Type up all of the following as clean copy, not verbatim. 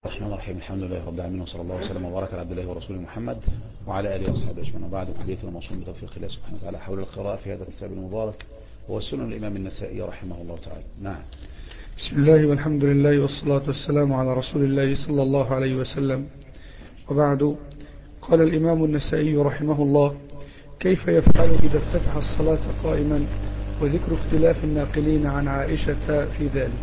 الرحمن الرحيم. الحمد لله رب العالمين، وصلى الله وسلم وبارك على عبد الله ورسوله محمد وعلى اله وصحبه اجمعين. وبعد، حديث الموصول بتوفيق الله سبحانه وتعالى حول القراءة في هذا الكتاب المبارك هو سنن الإمام النسائي رحمه الله تعالى. نعم. بسم الله والحمد لله والصلاة والسلام على رسول الله صلى الله عليه وسلم. وبعد، قال الإمام النسائي رحمه الله: كيف يفعل إذا افتتح الصلاة قائما؟ وذكر اختلاف الناقلين عن عائشة في ذلك.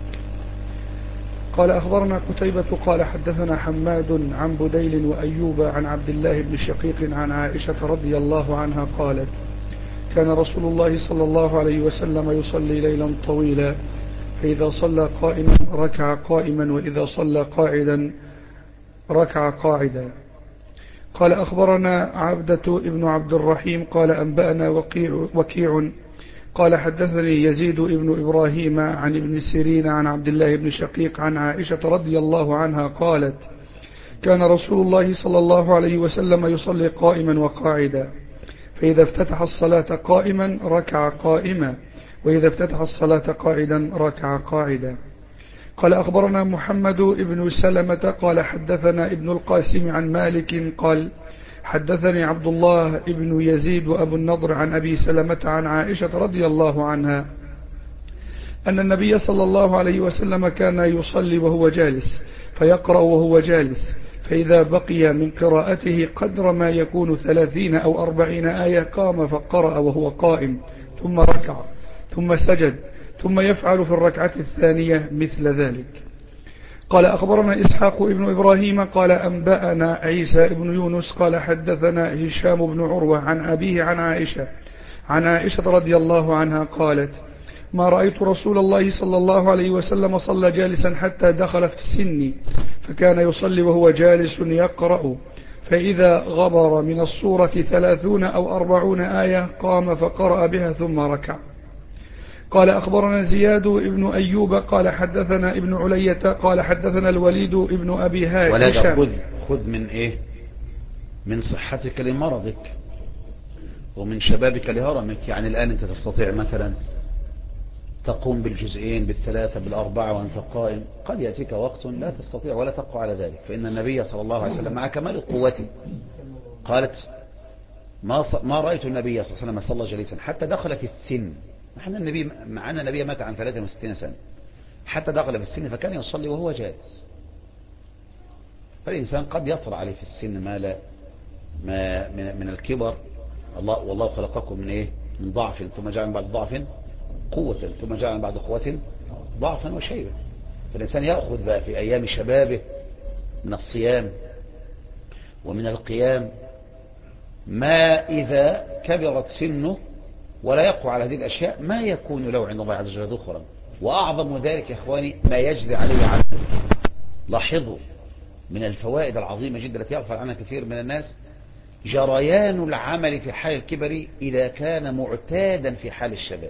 قال: أخبرنا قتيبة قال حدثنا حماد عن بديل وأيوب عن عبد الله بن شقيق عن عائشة رضي الله عنها قالت: كان رسول الله صلى الله عليه وسلم يصلي ليلا طويلا، فإذا صلى قائما ركع قائما، وإذا صلى قاعدا ركع قاعدا. قال: أخبرنا عبدة ابن عبد الرحيم قال أنبأنا وكيع قال حدثني يزيد ابن إبراهيم عن ابن سيرين عن عبد الله بن شقيق عن عائشة رضي الله عنها قالت: كان رسول الله صلى الله عليه وسلم يصلي قائما وقاعدا، فإذا افتتح الصلاة قائما ركع قائما، وإذا افتتح الصلاة قاعدا ركع قاعدا. قال: أخبرنا محمد بن سلمة قال حدثنا ابن القاسم عن مالك قال حدثني عبد الله بن يزيد وأبو النضر عن أبي سلمة عن عائشة رضي الله عنها أن النبي صلى الله عليه وسلم كان يصلي وهو جالس، فيقرأ وهو جالس، فإذا بقي من قراءته قدر ما يكون 30 أو 40 آية قام فقرأ وهو قائم، ثم ركع، ثم سجد، ثم يفعل في الركعة الثانية مثل ذلك. قال: أخبرنا إسحاق ابن إبراهيم قال أنبأنا عيسى ابن يونس قال حدثنا هشام بن عروة عن أبيه عن عائشة رضي الله عنها قالت: ما رأيت رسول الله صلى الله عليه وسلم صلى جالسا حتى دخل في السن، فكان يصلي وهو جالس يقرأ، فإذا غبر من الصورة 30 أو 40 آية قام فقرأ بها ثم ركع. قال: أخبرنا زياد ابن أيوب قال حدثنا ابن علية قال حدثنا الوليد ابن أبي هاشم. خذ من إيه؟ من صحتك لمرضك ومن شبابك لهرمك. يعني الآن أنت تستطيع مثلا تقوم بالجزئين بالثلاثة بالأربعة وأنت قائم. قد يأتيك وقت لا تستطيع ولا تقوى على ذلك، فإن النبي صلى الله عليه وسلم مع كمال قوته قالت: ما رأيت النبي صلى الله عليه وسلم صلى جليسا حتى دخل في السن. معنا النبي مات عن 63 سنة، حتى دخل في السن فكان يصلي وهو جالس. فالإنسان قد يطرأ عليه في السن ما من الكبر. والله خلقكم من إيه؟ من ضعف ثم جعل من بعد ضعف قوة ثم جعل من بعد قوة ضعفا وشيبا. فالإنسان يأخذ بقى في أيام شبابه من الصيام ومن القيام ما إذا كبرت سنه ولا يقوى على هذه الأشياء ما يكون له عند الله عز وجل ذخرا. وأعظم ذلك يا إخواني ما يجري عليه عنه. لاحظوا من الفوائد العظيمة جدا التي يغفل عنها كثير من الناس جريان العمل في حال الكبر إذا كان معتادا في حال الشباب.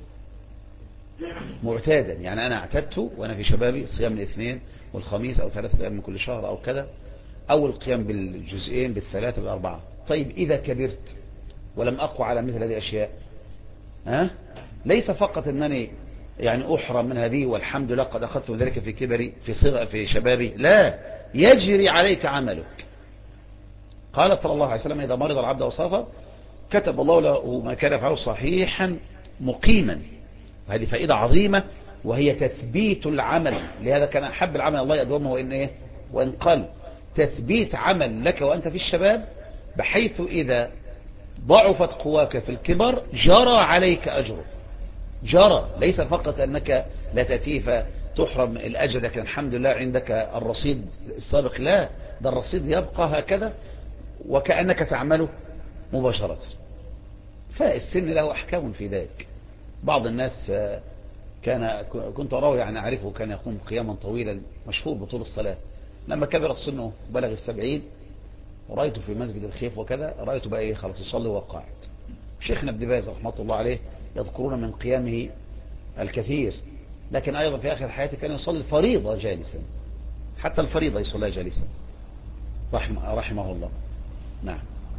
معتادا يعني أنا اعتدت وأنا في شبابي صيام الاثنين والخميس أو 3 أيام من كل شهر أو كذا، أو القيام بالجزئين بالثلاثة بالأربعة. طيب إذا كبرت ولم أقوى على مثل هذه الأشياء، ليس فقط أنني يعني أحرم من هذه والحمد لله قد أخذت ذلك في كبري في شبابي، لا، يجري عليك عملك. قال صلى الله عليه وسلم: إذا مرض العبد وسافر كتب الله له ما كان يفعله صحيحا مقيما. وهذه فائدة عظيمة وهي تثبيت العمل. لهذا كان أحب العمل الله يدومه وإن قل. تثبيت عمل لك وأنت في الشباب، بحيث إذا ضعفت قواك في الكبر جرى عليك أجره. جرى، ليس فقط أنك لا تأتيه فتحرم الأجر لكن الحمد لله عندك الرصيد السابق، لا، ده الرصيد يبقى هكذا وكأنك تعمله مباشرة. فالسن له أحكام في ذلك. بعض الناس كنت أراه يعني أعرفه كان يقوم قياما طويلا مشهور بطول الصلاة. لما كبر سنه بلغ 70 ورأيته في مسجد الخيف وكذا، رأيته بقى إيه؟ خلاص يصلي وهو قاعد. شيخنا ابن باز رحمة الله عليه يذكرون من قيامه الكثير، لكن أيضا في آخر حياته كان يصلي الفريضة جالسا، حتى الفريضة يصلي جالسا رحمه الله. نعم.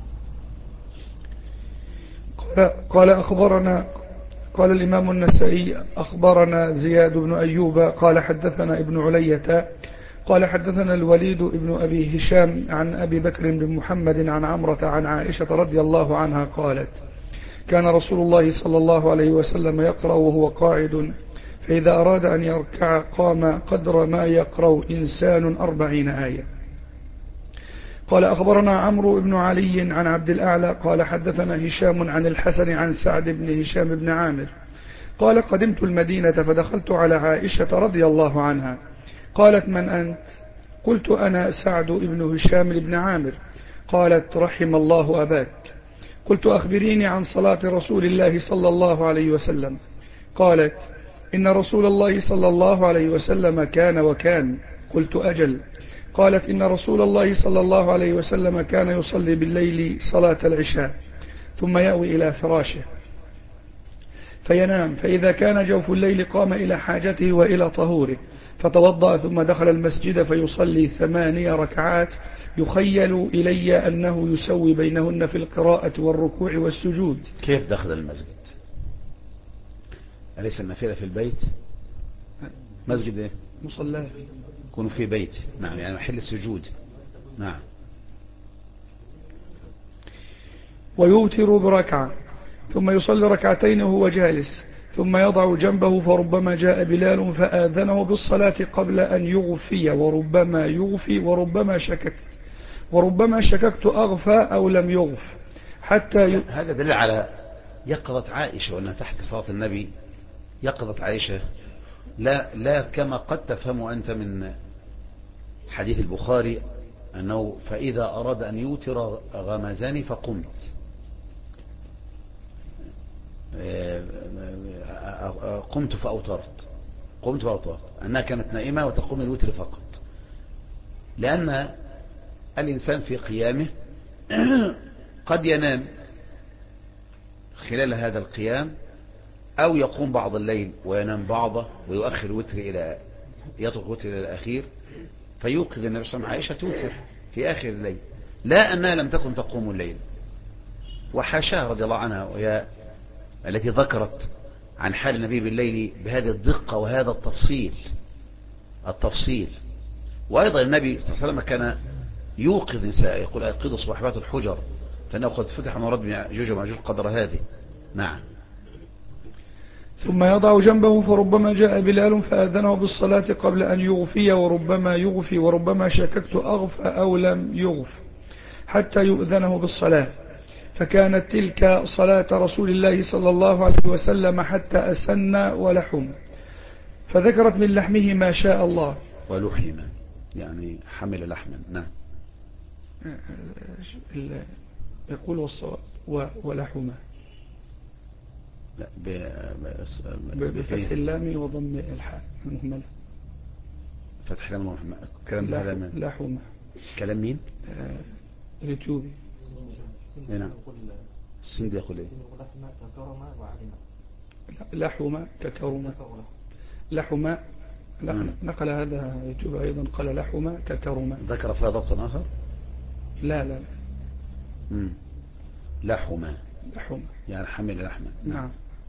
قال الإمام النسائي: أخبرنا زياد بن أيوب قال حدثنا ابن علية قال حدثنا الوليد بن أبي هشام عن أبي بكر بن محمد عن عمرة عن عائشة رضي الله عنها قالت كان رسول الله صلى الله عليه وسلم يقرأ وهو قاعد فإذا أراد أن يركع قام قدر ما يقرأ إنسان 40 آية. قال أخبرنا عمرو بن علي عن عبد الأعلى قال حدثنا هشام عن الحسن عن سعد بن هشام بن عامر قال قدمت المدينة فدخلت على عائشة رضي الله عنها قالت من أنت؟ قلت أنا سعد بن هشام بن عامر. قالت رحم الله أباك. قلت أخبريني عن صلاة رسول الله صلى الله عليه وسلم. قالت إن رسول الله صلى الله عليه وسلم كان وكان. قلت أجل. قالت إن رسول الله صلى الله عليه وسلم كان يصلي بالليل صلاة العشاء ثم يأوي إلى فراشه فينام فإذا كان جوف الليل قام إلى حاجته وإلى طهوره فتوضأ ثم دخل المسجد فيصلي 8 ركعات يخيل إلي أنه يسوي بينهن في القراءة والركوع والسجود. كيف دخل المسجد؟ أليس النافلة في البيت؟ مسجد إيه؟ مصلاه يكون في بيت. نعم، يعني محل السجود. نعم. ويوتر بركعة ثم يصلي ركعتين وهو جالس ثم يضع جنبه فربما جاء بلال فآذنه بالصلاة قبل أن يغفي وربما يغفي وربما شككت أغفى أو لم يغف حتى هذا دليل على يقظة عائشة وأنها تحت صلاة النبي. يقظة عائشة لا كما قد تفهم أنت من حديث البخاري أنه فإذا أراد أن يوتر غمزاني فقمت. قمت فأوترت أنها كانت نائمة وتقوم الوتر فقط، لأن الإنسان في قيامه قد ينام خلال هذا القيام أو يقوم بعض الليل وينام بعضه ويؤخر يترك الوتر إلى الأخير فيوقظ النبي صلى الله عليه وسلم عائشة توتر في آخر الليل، لا أنها لم تكن تقوم الليل. وحاشاها رضي الله عنها وهي التي ذكرت عن حال النبي بالليل بهذه الدقة وهذا التفصيل. وأيضا النبي صلى الله عليه وسلم كان يوقظ نساء يقول أيقظوا صواحبات الحجر فإنه قد فتح مراد من يأجوج ومأجوج قدر هذه. نعم. ثم يضع جنبه فربما جاء بلال فآذنه بالصلاة قبل أن يغفي وربما يغفي وربما شككت أغفى أو لم يغف حتى يؤذنه بالصلاة فكانت تلك صلاة رسول الله صلى الله عليه وسلم حتى أسن ولحم فذكرت من لحمه ما شاء الله. ولحم يعني حمل لحما. نعم. يقول والصواب ولحمه لا بفتح اللام وضم الحاء المهملة. فتح اللام وضم كلام هذا لحمه. كلام مين؟ اليوتيوبي. نعم. السندي يقول ايه؟ لحمه ككرمه. لحمه نقل هذا يوتيوب أيضا قال لحمه ككرمه. ذكر فيها ضبط آخر؟ لا. لحمه يعني حمل لحمه. نعم.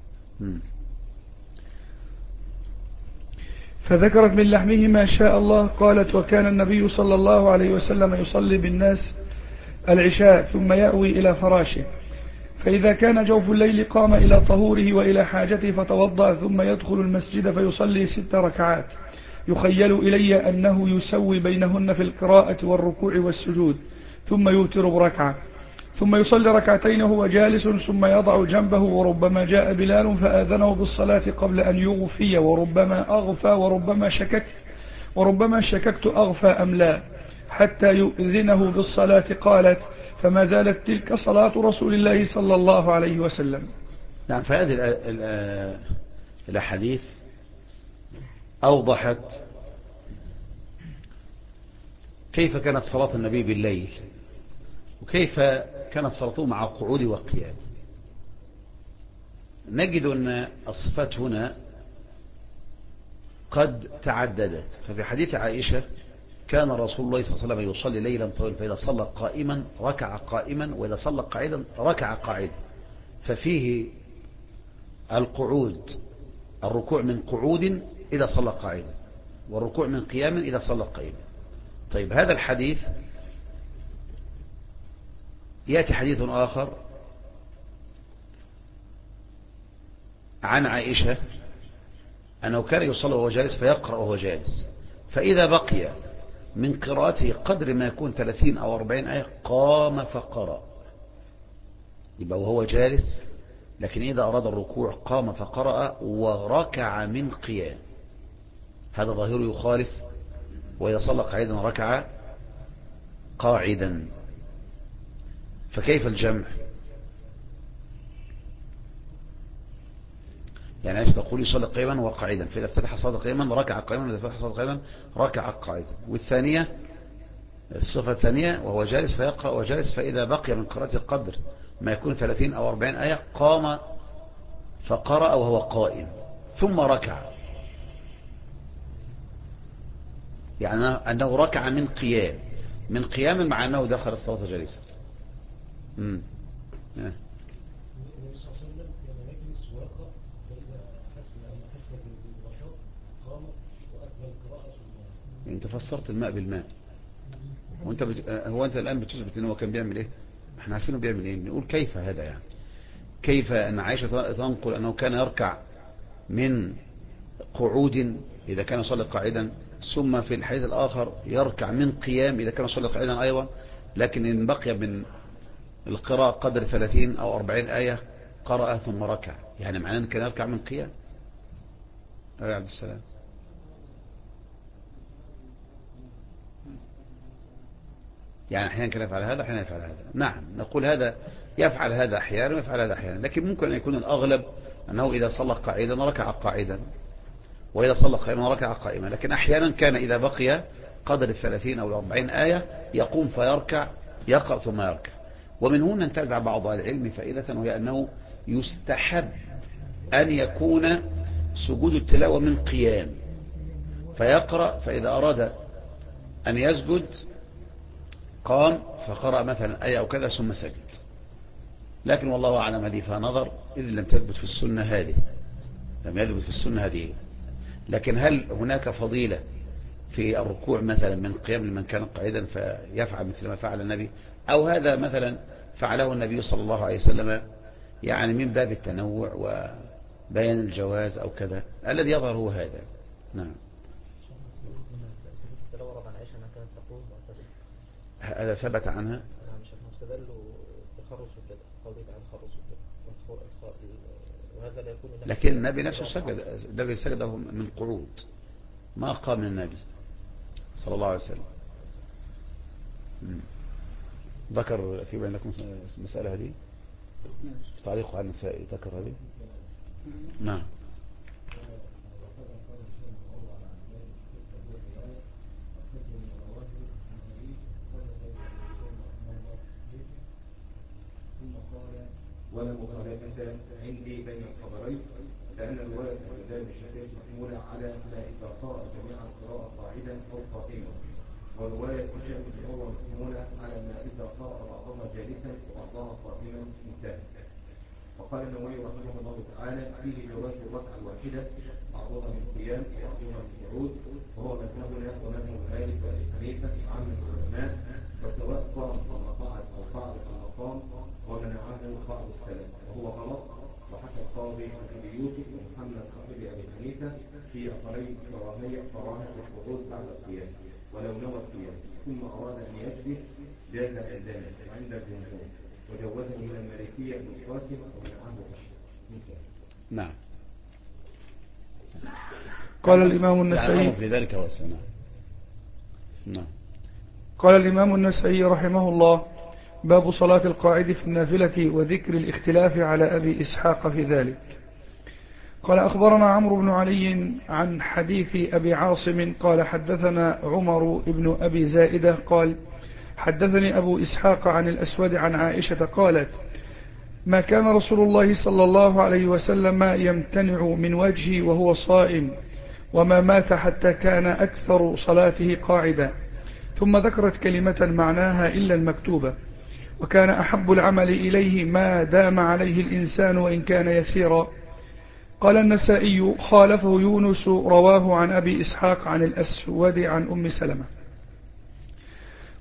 فذكرت من لحمه ما شاء الله. قالت وكان النبي صلى الله عليه وسلم يصلي بالناس العشاء ثم يأوي إلى فراشه فإذا كان جوف الليل قام إلى طهوره وإلى حاجته فتوضأ ثم يدخل المسجد فيصلي 6 ركعات يخيل إلي أنه يسوي بينهن في القراءة والركوع والسجود ثم يوتر بركعة ثم يصلي ركعتين وهو جالس ثم يضع جنبه وربما جاء بلال فآذنه بالصلاة قبل أن يغفي وربما أغفى وربما شككت أغفى أم لا حتى يؤذنه بالصلاة. قالت فما زالت تلك صلاة رسول الله صلى الله عليه وسلم. نعم. فهذه الأحاديث أوضحت كيف كانت صلاة النبي بالليل وكيف كانت صلاته مع قعود وقيام. نجد أن الصفات هنا قد تعددت. ففي حديث عائشة كان رسول الله صلى الله عليه وسلم يصلي ليلا طويلا فإذا صلى قائما ركع قائما وإذا صلى قاعدا ركع قاعدا، ففيه القعود الركوع من قعود إذا صلى قاعدا والركوع من قيام إذا صلى قائما. طيب هذا الحديث يأتي حديث آخر عن عائشة أنه كان يصلي وهو جالس فيقرأ وهو جالس، فإذا بقي من قراءته قدر ما يكون 30 أو 40 آية قام فقرأ. يبقى وهو جالس، لكن إذا أراد الركوع قام فقرأ وركع من قيام. هذا ظاهره يخالف، وإذا صلى قاعدا ركع قاعدا. فكيف الجمع؟ يعني ايش تقول؟ يصلي قائما وقاعدا، فإذا افتتح الصلاة قائما ركع قائما، وإذا افتتح الصلاة قائما ركع قاعدا. والثانية الصفة الثانية وهو جالس فيقرأ وهو جالس، فإذا بقي من قراءة القدر ما يكون 30 أو 40 آية قام فقرأ وهو قائم ثم ركع، يعني أنه ركع من قيام، من قيام مع أنه دخل الصلاة جالسا. انت فسرت الماء بالماء، وانت هو انت الآن بتثبت انه كان بيعمل ايه؟ احنا عارفينه بيعمل ايه، بنقول كيف هذا؟ يعني كيف ان عائشة تنقل انه كان يركع من قعود إذا كان يصلي قاعدا، ثم في الحديث الآخر يركع من قيام إذا كان يصلي قاعدا أيضا، لكن إن بقي من القراءة قدر 30 أو 40 آية قرأ ثم ركع، يعني معناه أن كان يركع من قيام. يا عبد السلام، يعني أحيانا كان يفعل هذا أحيانا يفعل هذا. نعم نقول هذا يفعل هذا أحيانا ويفعل هذا أحيانا، لكن ممكن أن يكون الأغلب أنه إذا صلى قاعدا ركع قاعدا، وإذا صلى قائما ركع قائما، لكن أحيانا كان إذا بقي قدر 30 أو 40 آية يقوم فيركع، يقرأ ثم يركع. ومن هنا انتزع بعض العلم فائدة، وهي أنه يستحب أن يكون سجود التلاوة من قيام فيقرأ، فإذا أراد أن يسجد قام فقرأ مثلا آية أو كذا ثم سجد. لكن والله أعلم هذه فيها نظر، إذ لم تثبت في السنة هذه، لم يثبت في السنة هذه. لكن هل هناك فضيلة في الركوع مثلا من قيام لمن كان قاعدا فيفعل مثل ما فعل النبي، أو هذا مثلا فعله النبي صلى الله عليه وسلم يعني من باب التنوع وبيان الجواز أو كذا؟ الذي يظهر هو هذا. نعم. هذا ثبت عنها. لكن النبي نفسه سجد، النبي سجده من قعود، ما قام من النبي صلى الله عليه وسلم. ذكر في بينكم المسألة هذه، تعليق على النساء ذكر هذه. نعم. ولا مخالفة عندي بين الخبرين، لأن الرواية الإمام الشافعي محمولة على ما إذا قرأ جميع القراءة قاعدا أو قائما، ورواية الشافعي هو محمولة على ما إذا قرأ بعضها جالسا وبعضها قائما انتهى. وقال النووي رحمه الله تعالى فيه جواز الركعة الواحدة بعضها من قيام وبعضها من قعود، وهو مذهبنا ومذهب مالك وأبي حنيفة عامة العلماء، فسواء قام ثم قعد أو قعد ثم قام ومنعه بعض السلف، وهو غلط. وحكى القاضي أبي يوسف ومحمد صاحب أبي حنيفة في أثرين كراهة القعود بعد القيام، ولو نوى القيام ثم أراد أن يجلس جاز عندنا وعند الجمهور، وجوزه من المالكية ابن القاسم ومنعه أشهر. نعم. قال الإمام النسائي في ذلك والسنة. نعم. قال الإمام النسائي رحمه الله: باب صلاة القاعد في النافلة وذكر الاختلاف على أبي إسحاق في ذلك. قال أخبرنا عمرو بن علي عن حديث أبي عاصم قال حدثنا عمر بن أبي زائدة قال حدثني أبو إسحاق عن الأسود عن عائشة قالت: ما كان رسول الله صلى الله عليه وسلم يمتنع من وجهي وهو صائم، وما مات حتى كان أكثر صلاته قاعدا. ثم ذكرت كلمة معناها إلا المكتوبة، وكان أحب العمل إليه ما دام عليه الإنسان وإن كان يسيرا. قال النسائي: خالفه يونس رواه عن أبي إسحاق عن الأسود عن أم سلمة.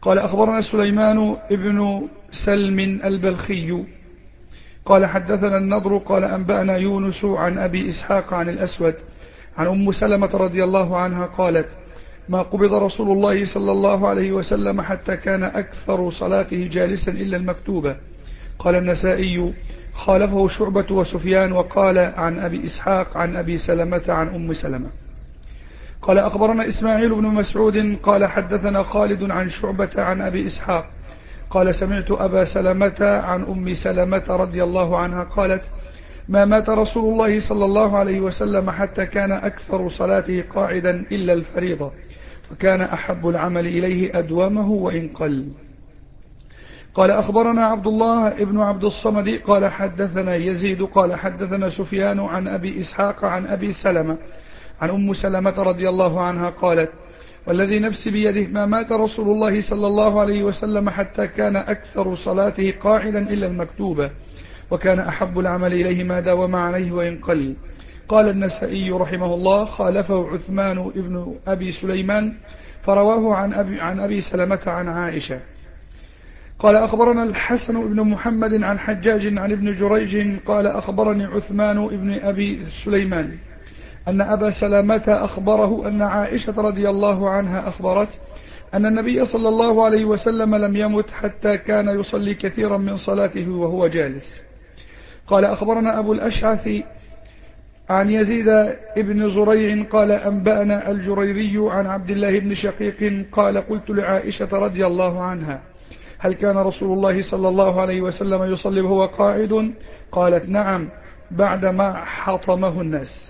قال أخبرنا سليمان ابن سلم البلخي قال حدثنا النضر قال أنبأنا يونس عن أبي إسحاق عن الأسود عن أم سلمة رضي الله عنها قالت ما قبض رسول الله صلى الله عليه وسلم حتى كان أكثر صلاته جالسا إلا المكتوبة. قال النسائي خالفه شعبة وسفيان وقال عن أبي إسحاق عن أبي سلمة عن أم سلمة. قال أخبرنا إسماعيل بن مسعود قال حدثنا خالد عن شعبة عن أبي إسحاق قال سمعت أبا سلمة عن أم سلمة رضي الله عنها قالت ما مات رسول الله صلى الله عليه وسلم حتى كان أكثر صلاته قاعدا إلا الفريضة فكان أحب العمل إليه أدومه وإن قل. قال أخبرنا عبد الله ابن عبد الصمد قال حدثنا يزيد قال حدثنا سفيان عن أبي إسحاق عن أبي سلمة عن أم سلمة رضي الله عنها قالت والذي نفسي بيده ما مات رسول الله صلى الله عليه وسلم حتى كان أكثر صلاته قاعدا إلا المكتوبة وكان أحب العمل إليه ما داوم عليه وإن قل. قال النسائي رحمه الله خالفه عثمان ابن أبي سليمان فرواه عن أبي سلمة عن عائشة. قال أخبرنا الحسن بن محمد عن حجاج عن ابن جريج قال أخبرني عثمان ابن أبي سليمان أن أبا سلمة أخبره أن عائشة رضي الله عنها أخبرت أن النبي صلى الله عليه وسلم لم يمت حتى كان يصلي كثيرا من صلاته وهو جالس. قال أخبرنا أبو الأشعث عن يزيد ابن زريع قال أنبأنا الجريري عن عبد الله بن شقيق قال قلت لعائشة رضي الله عنها هل كان رسول الله صلى الله عليه وسلم يصلي وهو قاعد؟ قالت نعم بعدما حطمه الناس.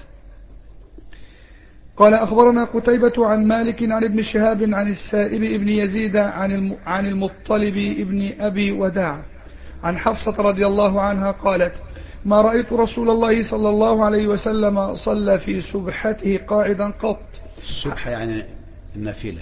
قال أخبرنا قتيبة عن مالك عن ابن شهاب عن السائب ابن يزيد عن المطلب ابن أبي وداع عن حفصة رضي الله عنها قالت ما رأيت رسول الله صلى الله عليه وسلم صلى في سبحته قاعدا قط. السبحة يعني النافلة.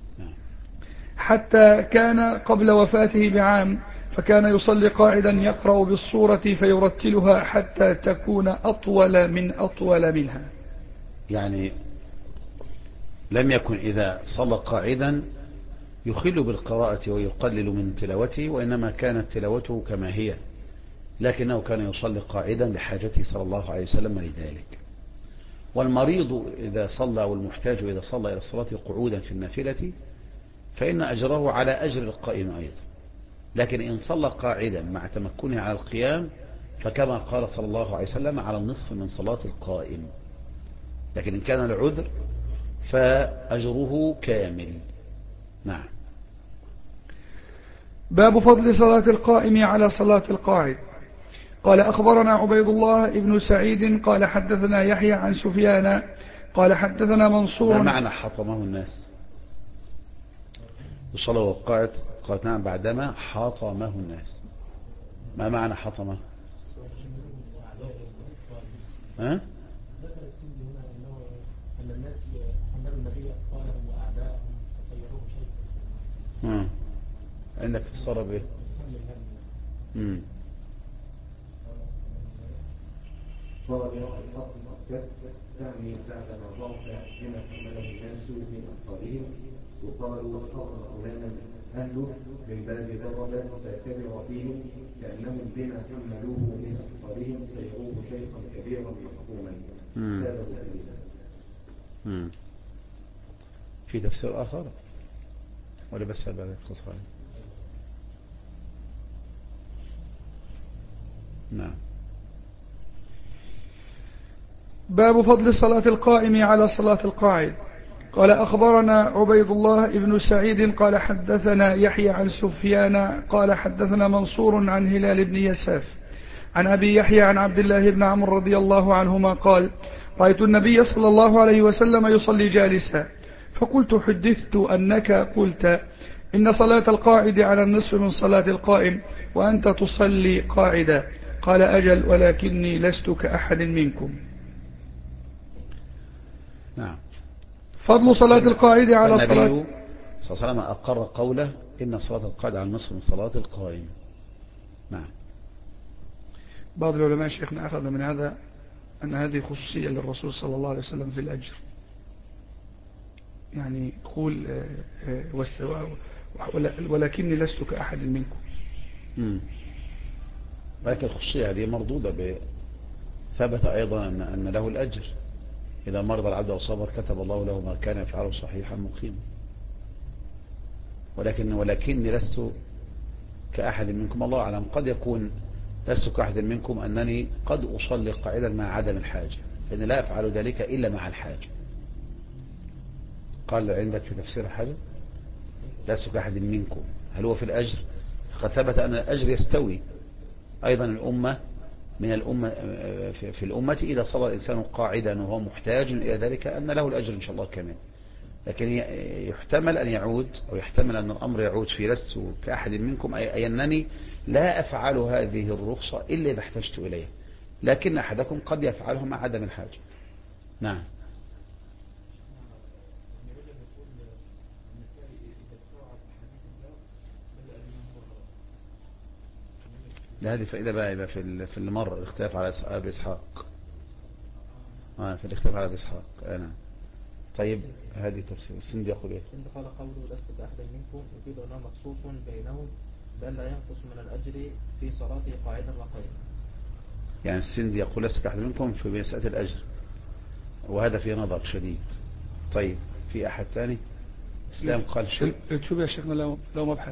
حتى كان قبل وفاته بعام فكان يصلي قاعدا يقرأ بالصورة فيرتلها حتى تكون أطول منها. يعني لم يكن إذا صلى قاعدا يخل بالقراءة ويقلل من تلاوته وإنما كانت تلاوته كما هي لكنه كان يصلي قاعدا لحاجته صلى الله عليه وسلم لذلك. والمريض إذا صلى والمحتاج إذا صلى إلى الصلاة قعودا في النافلة فإن أجره على أجر القائم أيضا لكن إن صلى قاعدا مع تمكنه على القيام فكما قال صلى الله عليه وسلم على النصف من صلاة القائم لكن إن كان العذر فأجره كامل. نعم. باب فضل صلاة القائم على صلاة القاعد. قال أخبرنا عبيد الله ابن سعيد قال حدثنا يحيى عن سفيان قال حدثنا منصور. ما معنى حطمه الناس؟ وصلى وقعت قالت نعم بعدما حطمه الناس. ما معنى حطمه؟ ها؟ عندك تتصرف ايه؟ تعني بعد ما ضعف بما حمله الناس من أطفالهم وقالوا أخبر أولانا أهله من باب ضربة فاعتبر فيهم كأنهم بما حملوه من أطفالهم سيروه شيخا كبيرا محكوما. في تفسير آخر ولا بس هذا الاختصار؟ نعم. باب فضل صلاة القائم على صلاة القاعد. قال أخبرنا عبيد الله ابن سعيد قال حدثنا يحيى عن سفيان قال حدثنا منصور عن هلال بن يساف عن أبي يحيى عن عبد الله بن عمرو رضي الله عنهما قال رأيت النبي صلى الله عليه وسلم يصلي جالسا فقلت حدثت أنك قلت إن صلاة القاعد على النصف من صلاة القائم وأنت تصلي قاعدا. قال أجل ولكني لست كأحد منكم. نعم. فضل صلاة القاعد على النبي صلاة صلى الله عليه وسلم أقر قوله إن صلاة القاعد على النصف من صلاة القائم. نعم. بعض العلماء شيخنا أخذ من هذا أن هذه خصوصية للرسول صلى الله عليه وسلم في الأجر يعني يقول ولكني لست كأحد منكم. لكن الخصوصية هذه مردودة ثبت أيضا أن له الأجر إذا مرض العبد وصبر كتب الله له ما كان يفعله صحيحا مقيما. ولكني لست كأحد منكم، الله أعلم، قد يكون لست كأحد منكم أنني قد أصلي قاعدا مع عدم الحاجة، لأني لا أفعل ذلك إلا مع الحاجة. قال عندك في تفسير حاجة لست كأحد منكم، هل هو في الأجر؟ قد ثبت أن الأجر يستوي أيضا الأمة من الأمة في الأمة إذا صلى الإنسان قاعدا وهو محتاج إلى ذلك أن له الأجر إن شاء الله كمان. لكن يحتمل أن يعود أو يحتمل أن الأمر يعود في لست كأحد منكم، أي أنني لا أفعل هذه الرخصة إلا إذا احتجت إليها، لكن أحدكم قد يفعله مع عدم الحاجة. نعم. هذه فائدة بقى يبقى في المرة الاختلاف على أبي إسحاق. في الاختلاف على أبي إسحاق. أنا طيب هذه تفسير السند يقول إيه؟ السند قال قوله لست كأحد منكم يفيد أنه مخصوص بينهم بأن لا ينقص من الأجر في صلاته قاعدا وقائما. يعني السند يقول لست كأحد منكم في مسألة الأجر، وهذا فيه نظر شديد. طيب في أحد ثاني؟ إسلام قال شيء. شوف يا شيخنا لو مبحث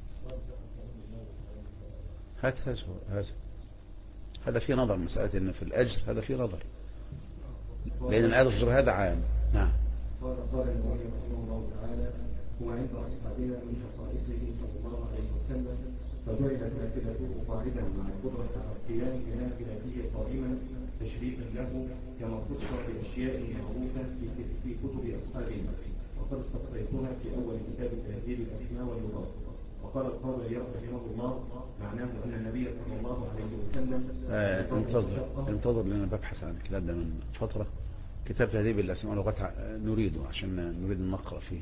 هذا في نظر مسألة إن في الأجر، هذا في نظر، لأن الأجر هذا عام. نعم. قال النبي رحمه الله تعالى هو عند أصحابنا من خصائصه صلى الله عليه وسلم فجعلت نافلته قاعدا مع القدرة على القيام بنافلته قائما تشريفا له كما خص بأشياء معروفة في كتب أصحابنا، وقد استقصيتها في أول كتاب تهذيب الأسماء واللغات. وقال القاضي رحمه الله معناه أن النبي صلى الله عليه وسلم انتظر لنا ببحث عن الكتاب ده من فترة، كتاب تهذيب الأسماء واللغات نريده عشان نريد نقرأ فيه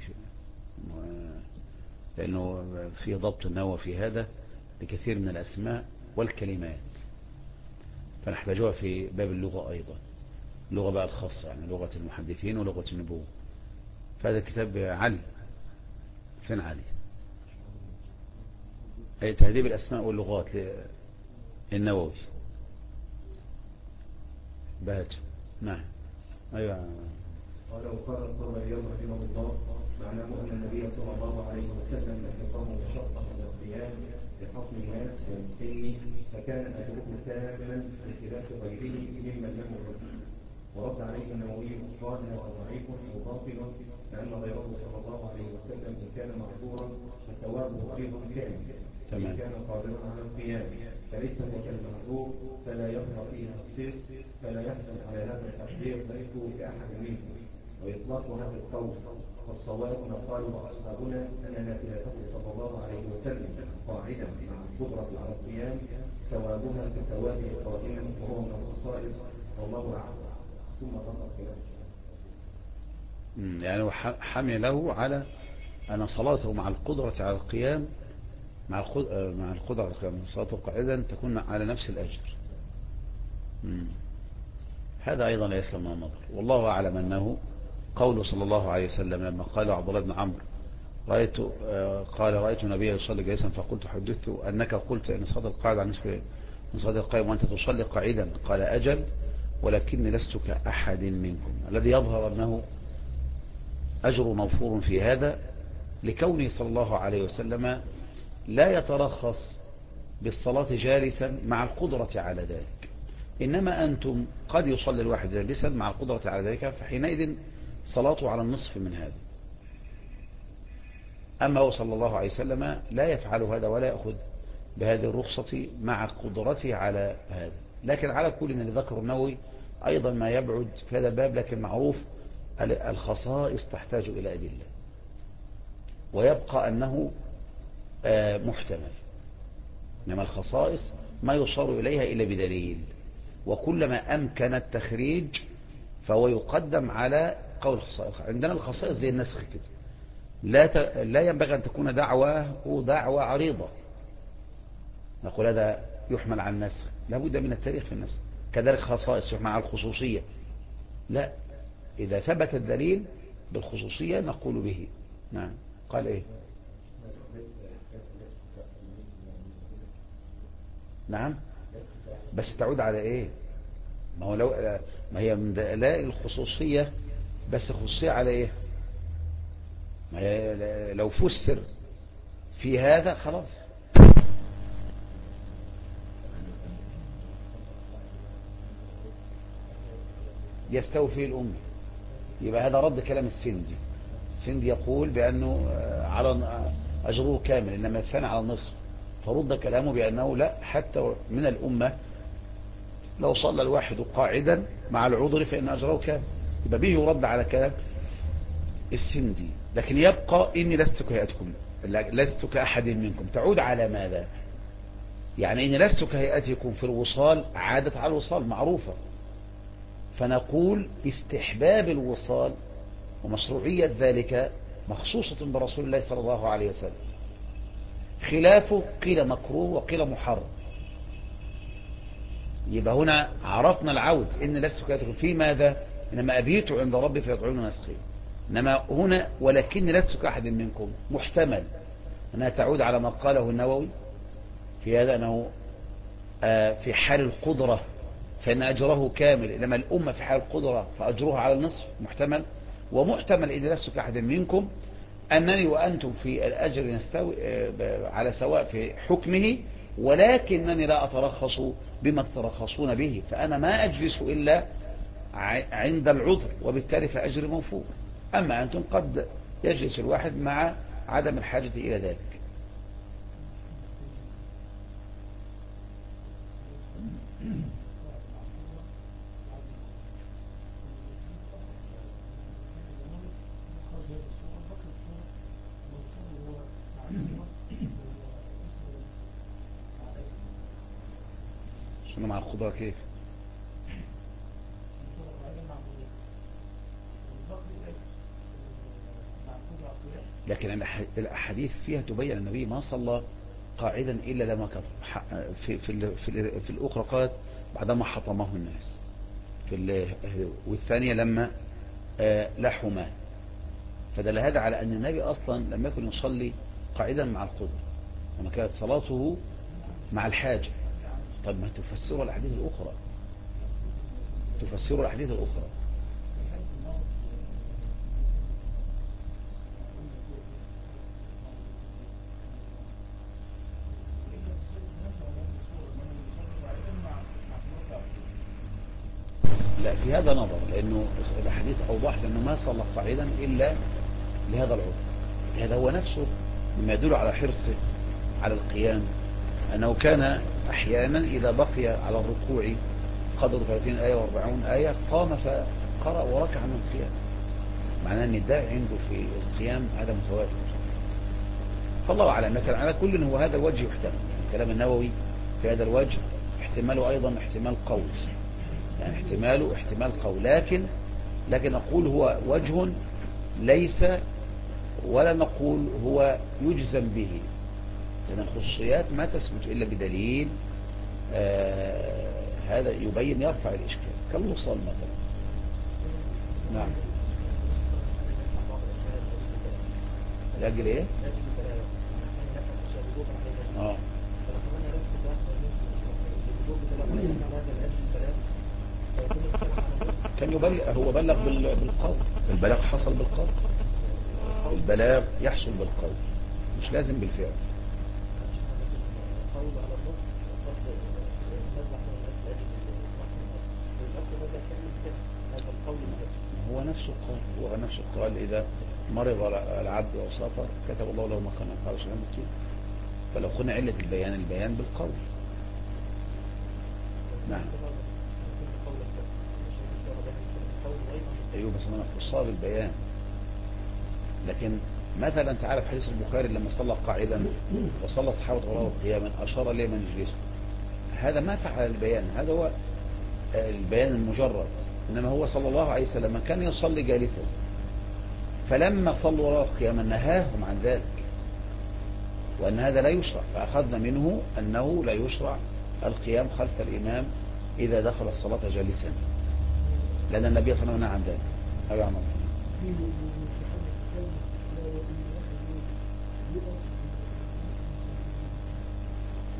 لأنه فيه ضبط النوى في هذا لكثير من الأسماء والكلمات، فنحتاجها في باب اللغة أيضا، اللغة بقى الخاصة يعني لغة المحدثين ولغة النبوة. فهذا الكتاب علي فين علي؟ تهذيب الأسماء واللغات للنووي بهاته. نعم. أيوة. ولو قال الطبري رحمه الله معناه أن النبي صلى الله عليه وسلم لحقه مشقة على القيام بحكم الناس والسن، فكان أجره كاملا بخلاف غيره ممن له الرجل. ورد عليه النووي قال هذا ضعيف أو باطل، لأن غيره صلى الله عليه وسلم إن كان معذورا فثوابه أيضا كامل إن كان قادرا على القيام، فليس هو كالمعذور فلا يظهر فيه تخصيص، فلا يحصل على هذا التقدير ليس كأحد منهم. وإطلاق هذا القول والصواب ما قاله أصحابنا أن نافلته صلى الله عليه وسلم قاعدا مع القدرة على القيام ثوابها كثوابه قائما وهو من الخصائص والله أعلم. ثم ذكر كلام يعني حمله على أن صلاته مع القدرة على القيام مع القدرة على القيام صلاته قاعدا تكون على نفس الأجر. هذا أيضا لا يسلم من النظر، والله أعلم أنه قوله صلى الله عليه وسلم لما قال عبد الله بن عمرو رأيت النبي يصلي جالسا فقلت حدثت أنك قلت أن صلاة القاعد عن نصف من صلاة القائم وأنت تصلي قاعدا، قال أجل ولكني لست كأحد منكم، الذي يظهر أنه أجر موفور في هذا لكونه صلى الله عليه وسلم لا يترخص بالصلاة جالسا مع القدرة على ذلك، إنما أنتم قد يصلي الواحد جالسا مع القدرة على ذلك، فحينئذ صلاته على النصف من هذا. أما هو صلى الله عليه وسلم لا يفعل هذا ولا يأخذ بهذه الرخصة مع قدرته على هذا. لكن على كل اللي ذكر النووي أيضا ما يبعد في هذا الباب، لكن معروف الخصائص تحتاج إلى أدلة، ويبقى أنه محتمل، إنما الخصائص ما يصار إليها إلا بدليل، وكلما أمكن التخريج فهو يقدم على قول الخصائص. عندنا الخصائص زي النسخ كده، لا ينبغي أن تكون دعوة عريضة نقول هذا يحمل على النسخ، لابد من التاريخ في النسخ. كذلك خصائص يحمل على الخصوصية، لا، إذا ثبت الدليل بالخصوصية نقول به. نعم. قال إيه؟ نعم، بس تعود على ايه؟ ما هو لو ما هي من دلائل الخصوصية، بس خصوصية على ايه؟ ما هي لو فسر في هذا خلاص. يستوي فيه الأمة، يبقى هذا رد كلام السندي. السندي يقول بأنه على أجره كامل، إنما الثاني على النصف، فرد كلامه بأنه لا، حتى من الأمة لو صلى الواحد قاعدا مع العذر فإن أجره كامل. يبقى به يرد على كلام السندي. لكن يبقى إني لست كهيئتكم، لست كأحد منكم، تعود على ماذا؟ يعني إني لست كهيئتكم في الوصال، عادت على الوصال معروفة، فنقول استحباب الوصال ومشروعية ذلك مخصوصة برسول الله صلى الله عليه وسلم، خلافه قيل مكروه وقيل محرم. يبقى هنا عرفنا العود إن لست كهيئتكم في ماذا؟ إنما أبيت عند ربي فيطعون نسخي. إنما هنا ولكن لست كأحد منكم محتمل أنها تعود على ما قاله النووي في هذا، أنه في حال القدرة فإن أجره كامل، إنما الأمة في حال القدرة فأجرها على النصف، محتمل. ومحتمل إذا لست كأحد منكم أنني وأنتم في الأجر نستوي على سواء في حكمه، ولكنني لا أترخص بما تترخصون به، فأنا ما أجلس إلا عند العذر، وبالتالي فأجر موفور. أما أنتم قد يجلس الواحد مع عدم الحاجة إلى ذلك. شنو مع القدرة كيف؟ لكن الأحاديث فيها تبين النبي ما صلى قاعدا إلا لما كفر. في الأخرى قالت بعدما حطمه الناس، والثانية لما لحما. فدل هذا على أن النبي أصلا لم يكن يصلي قاعدا مع القدرة، وما كانت صلاته مع الحاجة. طب ما تفسروا الأحاديث الأخرى، تفسروا الأحاديث الأخرى. لا، في هذا نظر، لأنه الحديث أوضح أنه ما صلى قاعدا إلا لهذا العذر. هذا هو نفسه مما يدل على حرصه على القيام، أنه كان أحيانا إذا بقي على الركوع قدر 30 آية و40 آية قام فقرأ وركع من القيام، معناه أن الداعي عنده في القيام هذا متوافر. فالله أعلم. لكن على كل هو هذا الوجه يحتمل، كلام النووي في هذا الوجه احتماله أيضا احتمال قول، يعني احتماله احتمال قول، لكن نقول هو وجه ليس، ولا نقول هو يجزم به، لأن الخصوصيات ما تثبت إلا بدليل هذا يبين يرفع الإشكال، كالوصال مثلا. نعم. لأجل إيه؟ كان يبلغ، هو بلغ بالقول، البلاغ حصل بالقول، البلاغ يحصل بالقول مش لازم بالفعل. هو نفسه القول، هو نفسه القول. إذا مرض العبد وسافر كتب الله له مكان قال سلام الدين. فلو قلنا علة البيان بالقول. نعم. أيوه، بس أنا خصها بالبيان. لكن مثلا تعالى في حديث البخاري لما صلى قاعدا وصلى الصحابة وراءه قياما أشار لي من يجلسه، هذا ما فعل البيان، هذا هو البيان المجرد. إنما هو صلى الله عليه وسلم كان يصلي جالسا، فلما صلوا وراءه قياما نهاهم عن ذلك، وأن هذا لا يشرع، فأخذنا منه أنه لا يشرع القيام خلف الإمام إذا دخل الصلاة جالسا، لأن النبي صلى الله عليه وسلم نهى عن ذلك. أيوة عمر.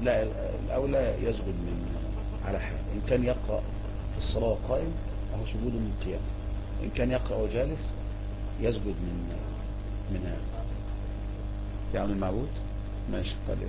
لا، الأولى يسجد من على حال. إن كان يقرأ في الصلاة قائم فهو سجود من قيام، إن كان يقرأ وجالس يسجد من هذا. يعني المعبود ماشي. طيب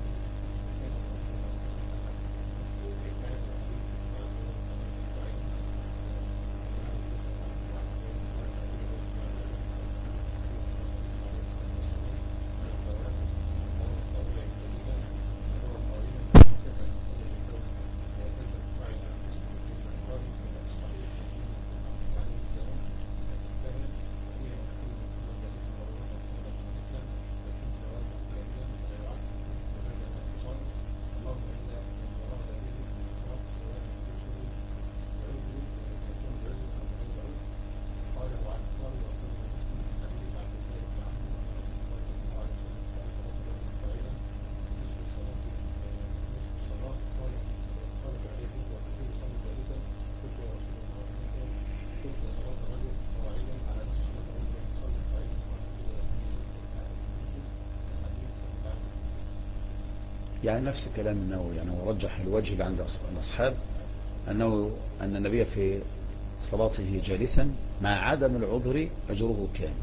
يعني نفس كلام النووي، يعني ورجح الوجه اللي عند الأصحاب أن النبي في صلاته جالسا مع عدم العذر أجره كامل.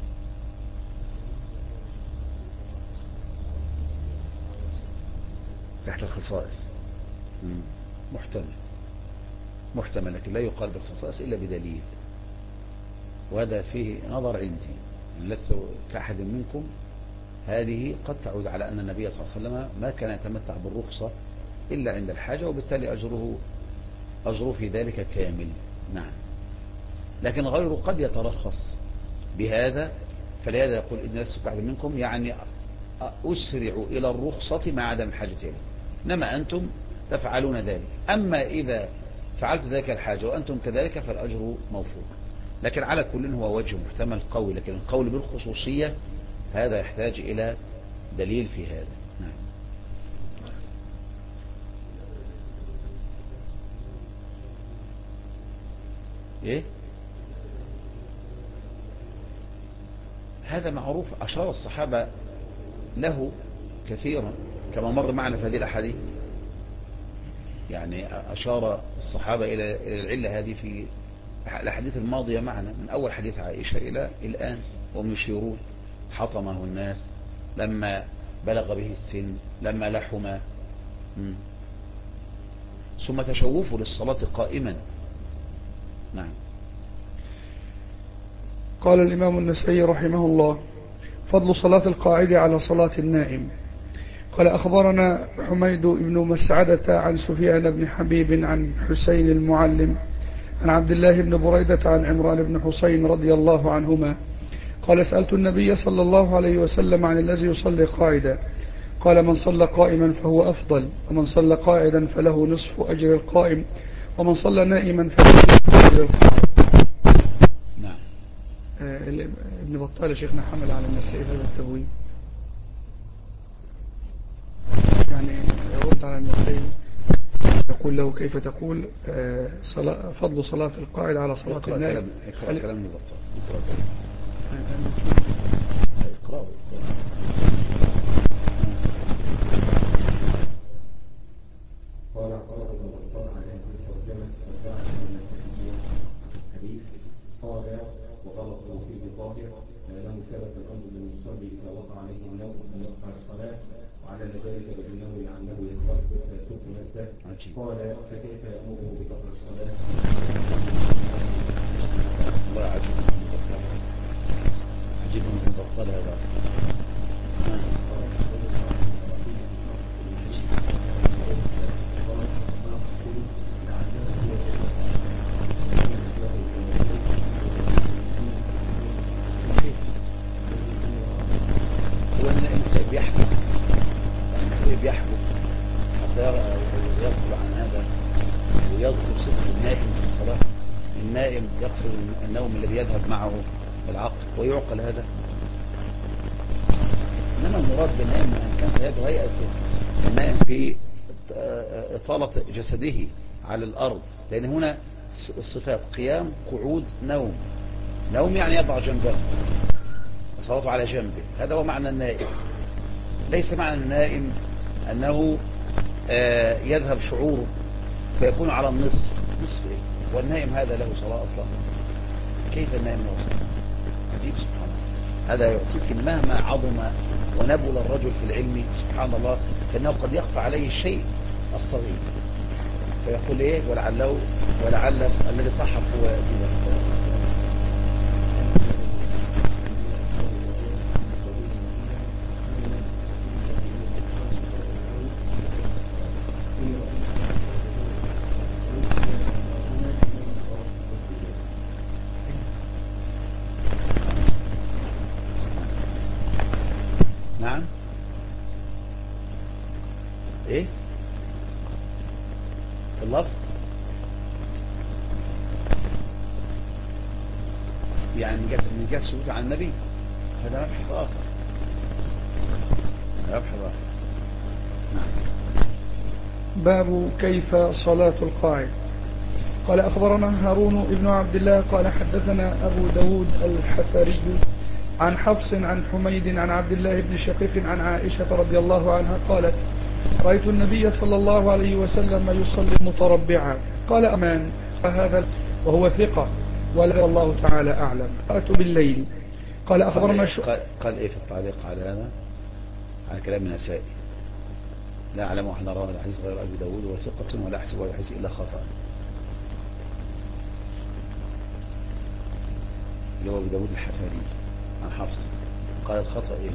تحت الخصائص محتمل، لكن لا يقال بالخصائص إلا بدليل، وهذا فيه نظر عندي. لست كأحد منكم، هذه قد تعود على أن النبي صلى الله عليه وسلم ما كان يتمتع بالرخصة إلا عند الحاجة، وبالتالي أجره في ذلك كامل. نعم، لكن غيره قد يترخص بهذا، فلهذا يقول إن لست كأحد منكم، يعني أسرع إلى الرخصة مع عدم الحاجة إليه، إنما أنتم تفعلون ذلك. أما إذا فعلت ذلك الحاجة وأنتم كذلك فالأجر موفور. لكن على كل هو وجه محتمل قوي، لكن القول بالخصوصية هذا يحتاج إلى دليل في هذا. نعم. إيه؟ هذا معروف، أشار الصحابة له كثيرا كما مر معنا في هذه الأحاديث. يعني أشار الصحابة إلى العلة هذه في الأحاديث الماضية معنا، من أول حديث عائشة إلى الآن، وهم يشيرون حطمه الناس لما بلغ به السن، لما لحم، ثم تشوفوا للصلاة قائما. نعم. قال الإمام النسائي رحمه الله: فضل صلاة القاعد على صلاة النائم. قال: أخبرنا حميد بن مسعدة عن سفيان بن حبيب عن حسين المعلم عن عبد الله بن بريدة عن عمران بن حسين رضي الله عنهما قال: سألت النبي صلى الله عليه وسلم عن الذي يصلي قاعدا، قال: من صلى قائما فهو أفضل، ومن صلى قاعدا فله نصف أجر القائم، ومن صلى نائما فله نصف أجر القائم. نعم. ابن بطال شيخنا حمل على النسائي هذا التبويب، يعني يرد على النسائي يقول له: كيف تقول فضل صلاة القاعد على صلاة النائم؟ اقرأ كلام ابن بطال. اقرأ. قال اعترض ابن بطال على هذه الترجمة وجعل من التحديث حديث. قال: وغلطه فيه ظاهر، لأنه ثبت الأمر للمصلي إذا وقع عليه النوم أن يقطع الصلاة، وعلى ذلك بالنوم لعله يستغفر فيسب نفسه. قال: فكيف يأمره بقطع الصلاة؟ الله عجيب من بطال هذا. بيحبك حتى يغفل عن هذا ويذكر صدق النائم في الصلاة. النائم يقصد النوم الذي يذهب معه العقل ويعقل هذا. إنما المراد بالنائم أن كان يده هيئة النائم في إطالة جسده على الأرض، لأن هنا الصفات قيام، قعود، نوم. نوم يعني يضع جنبه وصلاته على جنبه، هذا هو معنى النائم. ليس معنى النائم أنه يذهب شعوره فيكون على النصف. نصف ايه؟ والنائم هذا له صلاة اصلا؟ كيف النائم له صلاة؟ عجيب سبحان الله. هذا يعطيك مهما عظم ونبل الرجل في العلم سبحان الله فإنه قد يخفى عليه الشيء الصغير فيقول ايه ولعل الذي صحف هو دين. نعم ايه في اللفظ يعني من جهة ثبوت عن النبي هذا مبحث آخر. نعم. باب كيف صلاة القاعد. قال أخبرنا هارون بن عبد الله قال حدثنا أبو داود الحفري عن حفص عن حميد عن عبد الله بن شقيق عن عائشة رضي الله عنها قالت رأيت النبي صلى الله عليه وسلم يصلي متربعا. قال أمان هذا وهو ثقة ولا الله تعالى أعلم. أتوا بالليل. قال أخبرنا قال إيه في التعليق على هذا على كلام النسائي لا أعلم أحد رواه الحديث غير أبي داود وثقة ولا أحسب ولا حديث إلا خطأ اللي هو أبي داود الحفاري عن حفص قال الخطأ إيه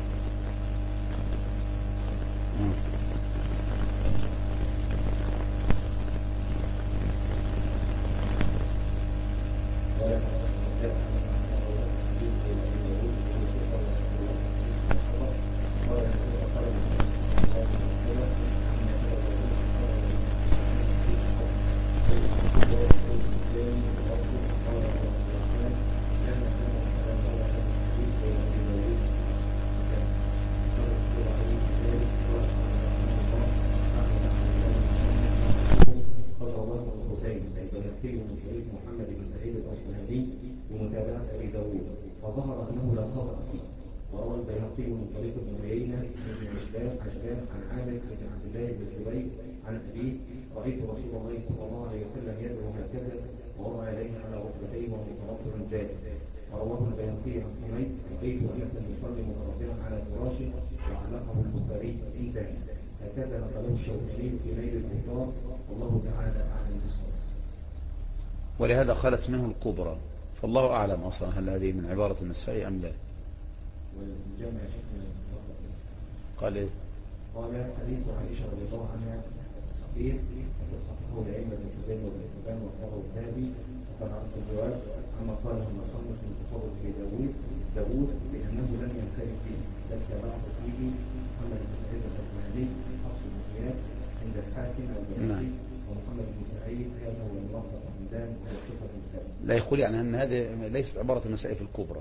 محمد بن سعيد الأصبهاني بمتابعة أبي داود فظهر أنه لا خطأ فيه. وروى البيهقي من طريق ابن عيينة بن عجلان عن عامر بن عبد الله بن جبير عن أبيه رأيت رسول الله صلى الله عليه وسلم يدعو هكذا ووضع يديه على ركبتيه وهو متوضئ جالس. ورواه البيهقي عن حميد رأيت أنسا يصلي متوضئا على فراشه وعلقه البخاري انتهى. هكذا نقله الشوكاني في نيل الأوطار والله تعالى أعلم بالصواب. ولهذا خلت منه الكبرى فالله أعلم أصلا هل هذه من عبارة النسائي أم لا. والجامع شكل قال إيه؟ قال حديث عائشة رضي الله عنها صحيح وصححه العلم بن حبان وابن حبان وقاله الذهبي وقال عن الجواب أما قاله المصنف المتفرد في داوود بأنه لم ينفرد فيه بل تبعه فيه محمد بن سعيد الأصبهاني حفص بن زياد عند الحاكم والبيهقي ومحمد بن سعيد هذا هو الملخص حمدان وصفة الكلام. لا يقول يعني أن هذه ليست عبارة النسائي في الكبرى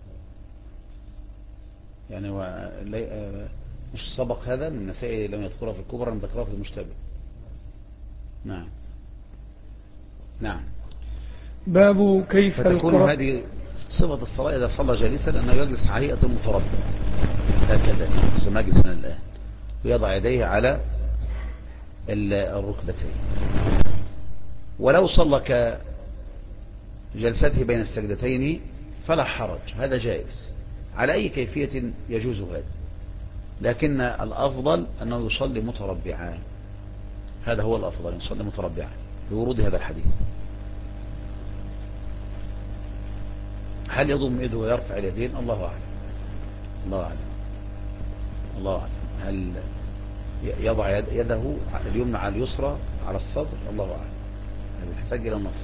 يعني هو مش سبق هذا النسائي لم يذكرها في الكبرى لم ذكرها في المشتبه. نعم نعم. باب كيف فتكون هذه صفة الصلاة إذا صلى جالسا أنه يجلس على هيئة متربع هكذا مجلسنا الآن ويضع يديه على الركبتين. ولو صلى كجلسته بين السجدتين فلا حرج هذا جائز على أي كيفية يجوز هذا لكن الأفضل أنه يصلي متربعا. هذا هو الأفضل يصلي متربعا بورود هذا الحديث. هل يضم يده ويرفع اليدين؟ الله أعلم الله أعلم. هل يضع يده اليمنى على اليسرى على الصدر؟ الله أعلم. هذا يحتاج إلى النص.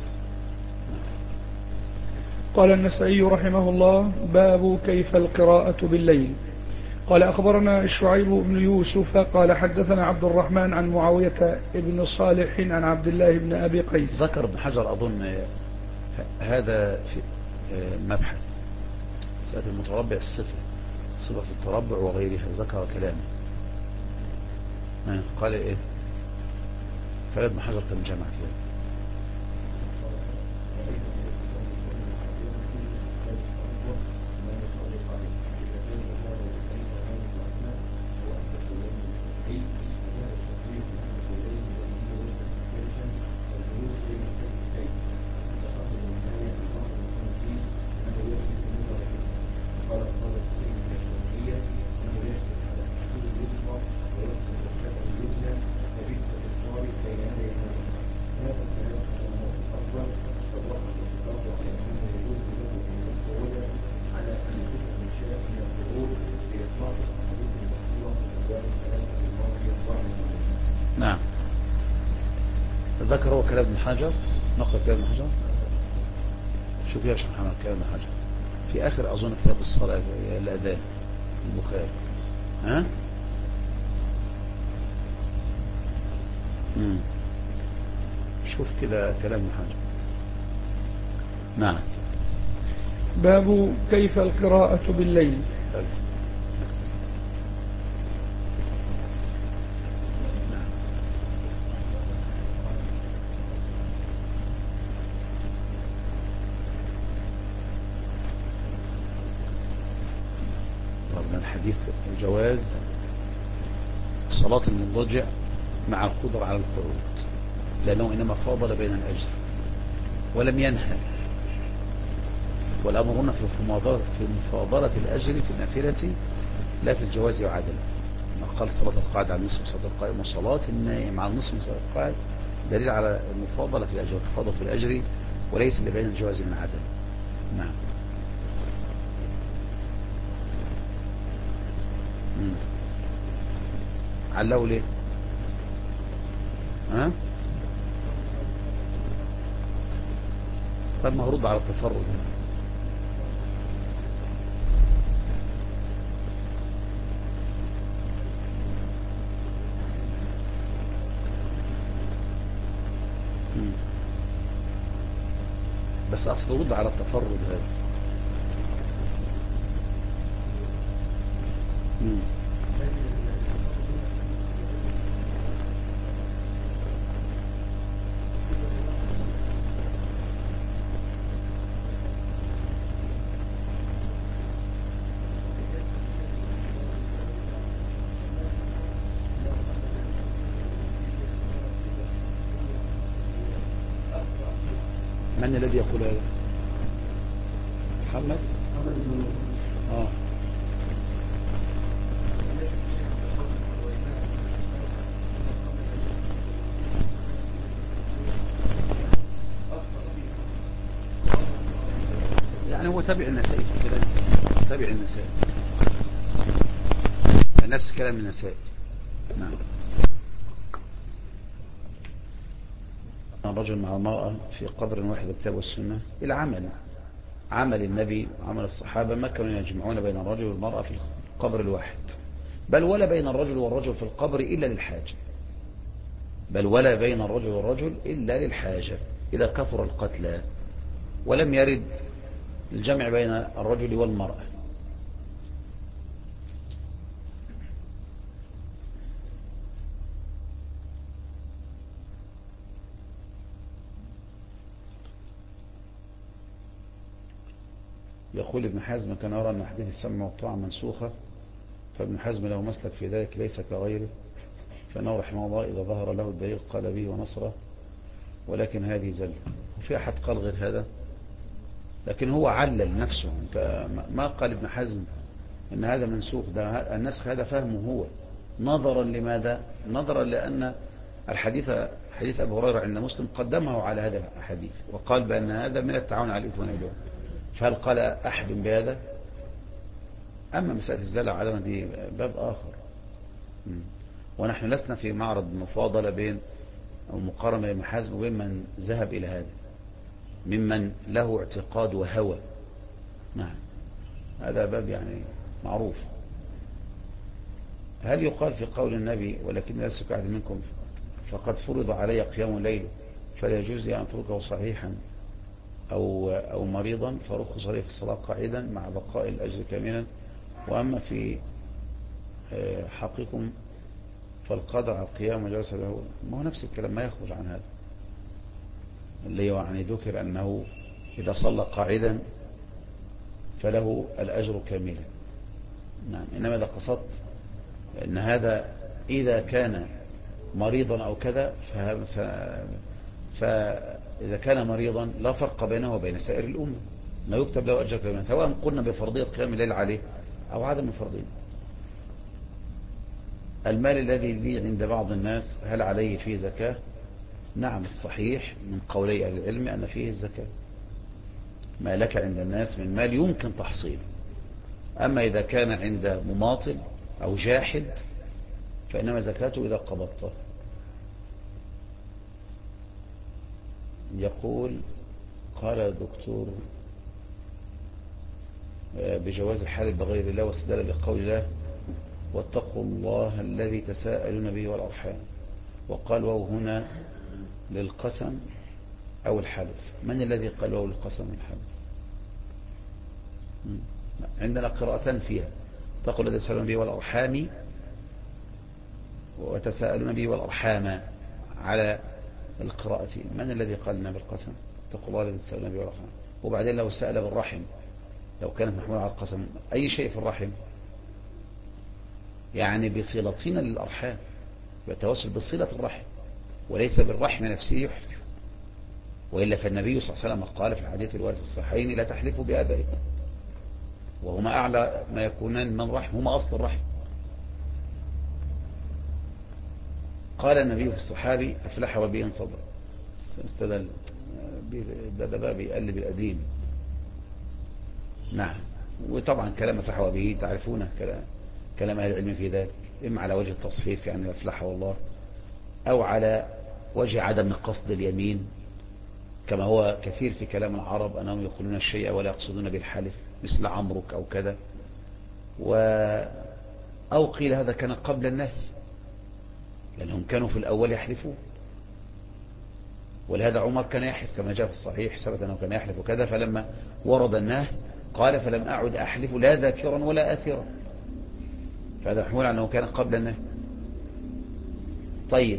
قال النسائي رحمه الله باب كيف القراءة بالليل. قال أخبرنا شعيب بن يوسف قال حدثنا عبد الرحمن عن معاوية بن صالح عن عبد الله بن أبي قيس. ذكر ابن حجر أظن هذا في مبحث صفة المتربع صفة التربع وغيرها ذكر كلامه قال إيه فلا ابن حجر كان جمع فيه نعم. ذكر هو كلام ابن حجر، نقل كلام ابن حجر. شوف يا شيخ محمد كلام ابن حجر في آخر أظن كتاب الصلاة الأذان البخاري. ها؟ شوف كده كلام ابن حجر. نعم. باب كيف القراءة بالليل. الحديث الجواز صلاة المضجع مع القدرة على القعود، لأنه إنما فاضل بين الأجر ولم ينهى، والأمر هنا في مفاضلة الأجر في النافلة لا في الجواز وعدل. ما قال صلاة القاعد على النصف صلاة القائم وصلاة النائم على النصف صلاة القاعد دليل على المفاضلة في الأجر، التفاضل في الأجر وليس اللي بين الجواز من عدل. نعم. علّوا ليه؟ ها؟ طب ما هرد على التفرد. بس أصل رد على التفرد هذا. من الذي يقول هذا؟ محمد؟ يعني هو تابع النسائي في كلام، تابع النسائي نفس كلام النسائي. نعم. الرجل مع المرأة في قبر واحد الكتاب والسنة العمل، عمل النبي وعمل الصحابة ما كانوا يجمعون بين الرجل والمرأة في القبر الواحد، بل ولا بين الرجل والرجل في القبر إلا للحاجة، بل ولا بين الرجل والرجل إلا للحاجة إذا كثر القتلى، ولم يرد الجمع بين الرجل والمرأة. يقول ابن حزم كان يرى أن حديث السمع والطاعة منسوخة، فابن حزم له مسلك في ذلك ليس كغيره، فإنه رحمه الله إذا ظهر له الدليل قال به ونصره، ولكن هذه زلة. وفي أحد قال غير هذا، لكن هو علل نفسه. ما قال ابن حزم إن هذا منسوخ، ده النسخ هذا فهمه هو، نظرا لماذا؟ نظرا لأن الحديث حديث أبو هريرة عند مسلم قدمه على هذا الحديث وقال بأن هذا من التعاون على الإثم والعدوان، فهل قال أحد بهذا؟ أما مسألة الزلع على دي باب آخر، ونحن لسنا في معرض مفاضلة بين أو مقارنة بين حزم وبين من ذهب إلى هذا ممن له اعتقاد وهوى. نعم، هذا باب يعني معروف. هل يقال في قول النبي ولكن لا يسلك أحد منكم فقد فرض علي قيام الليل فلا يجوز أن أتركه صحيحا أو مريضا فرخص عليه في الصلاة قاعدا مع بقاء الأجر كاملا، وأما في حقكم فالقدر على القيام وجلس له، ما هو نفس الكلام ما يخرج عن هذا اللي يعني ذكر أنه إذا صلى قاعدا فله الأجر كاملا. نعم، إنما إذا قصدت أن هذا إذا كان مريضا أو كذا فإذا كان مريضا لا فرق بينه وبين سائر الأمة، ما يكتب له أجر كاملا، سواء قلنا بفرضية قيام الليل عليه أو عدم الفرضية. المال الذي لي عند بعض الناس هل عليه فيه زكاة؟ نعم، الصحيح من قولي أهل العلم أن فيه الزكاة. ما لك عند الناس من مال يمكن تحصيله، أما إذا كان عند مماطل أو جاحد فإنما زكاته إذا قبضته. يقول قال الدكتور بجواز الحالف بغير الله واستدل لقول الله واتقوا الله الذي تساءلون به والأرحام، وقال وهنا للقسم أو الحلف. من الذي قال وهو للقسم والحلف؟ عندنا قراءتان فيها، اتقوا الذي تساءلون به والأرحام وتساءلون به والأرحام على القراءتين. من الذي قال لنا بالقسم؟ اتقوا الله الذي تساءلون به والأرحام. وبعدين لو سأل بالرحم، لو كانت محمولة على القسم، أي شيء في الرحم يعني بصلتنا للأرحام، يتوسل بصلة الرحم وليس بالرحم نفسه يحلف. وإلا فالنبي صلى الله عليه وسلم قال في الحديث الوارد في الصحيحين لا تحلفوا بآبائكم، وهما أعلى ما يكونان من رحم، هما أصل الرحم. قال النبي في الصحابي أفلح وبئن صبر. استدل ده بقى بيقلب القديم. نعم. وطبعا كلام أفلح وبه تعرفونه كلام أهل العلم في ذلك، إما على وجه التصحيف يعني أفلح والله، أو على وجه عدم قصد اليمين كما هو كثير في كلام العرب أنهم يقولون الشيء ولا يقصدون بالحلف مثل عمرك أو كذا. أو قيل هذا كان قبل الناس لأنهم كانوا في الأول يحلفون، ولهذا عمر كان يحلف كما جاء في الصحيح ثبت أنه كان يحلف وكذا، فلما ورد النهي قال فلم أعد أحلف لا ذاكرا ولا آثرا، فهذا محمول أنه كان قبل النهي. طيب،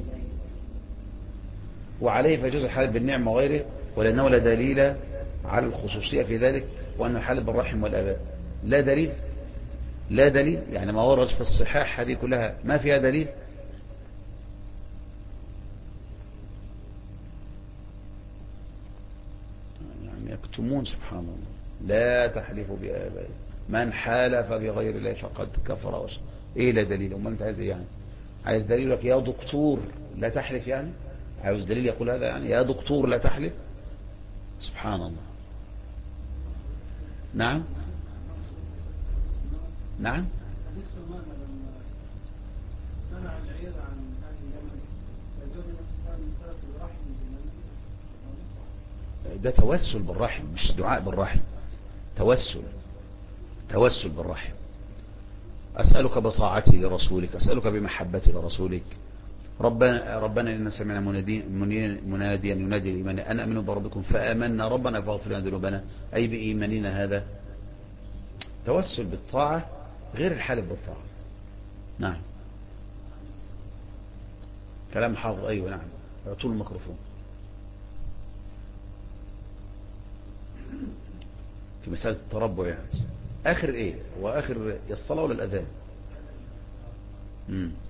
وعليه فيجوز الحلف بالنعم وغيره، ولأنه لا دليل على الخصوصية في ذلك، وأنه حلف بالرحم والآباء لا دليل، لا دليل يعني ما ورد في الصحاح هذه كلها ما فيها دليل. يعني يكتمون سبحان الله. لا تحلفوا بآبائكم، من حالف بغير الله فقد كفر وشرك. ايه لا دليل؟ امال انت عايز ايه يعني؟ عايز دليل لك يا دكتور لا تحلف يعني؟ عاوز دليل يقول هذا يعني يا دكتور لا تحلف؟ سبحان الله. نعم نعم. ده توسل بالرحم مش دعاء بالرحم، توسل بالرحم. أسألك بطاعتي لرسولك، أسألك بمحبتي لرسولك. ربنا إننا سمعنا مناديا ينادي الإيمان أن أمنوا بربكم فآمنا ربنا فاغفر لنا ذنوبنا، أي بإيماننا هذا. توسل بالطاعة غير الحالف بالطاعة. نعم. كلام حافظ. أيوة نعم. اعطوا الميكروفون. في مسألة التربع يعني آخر إيه؟ وآخر الصلاة ولا الأذان؟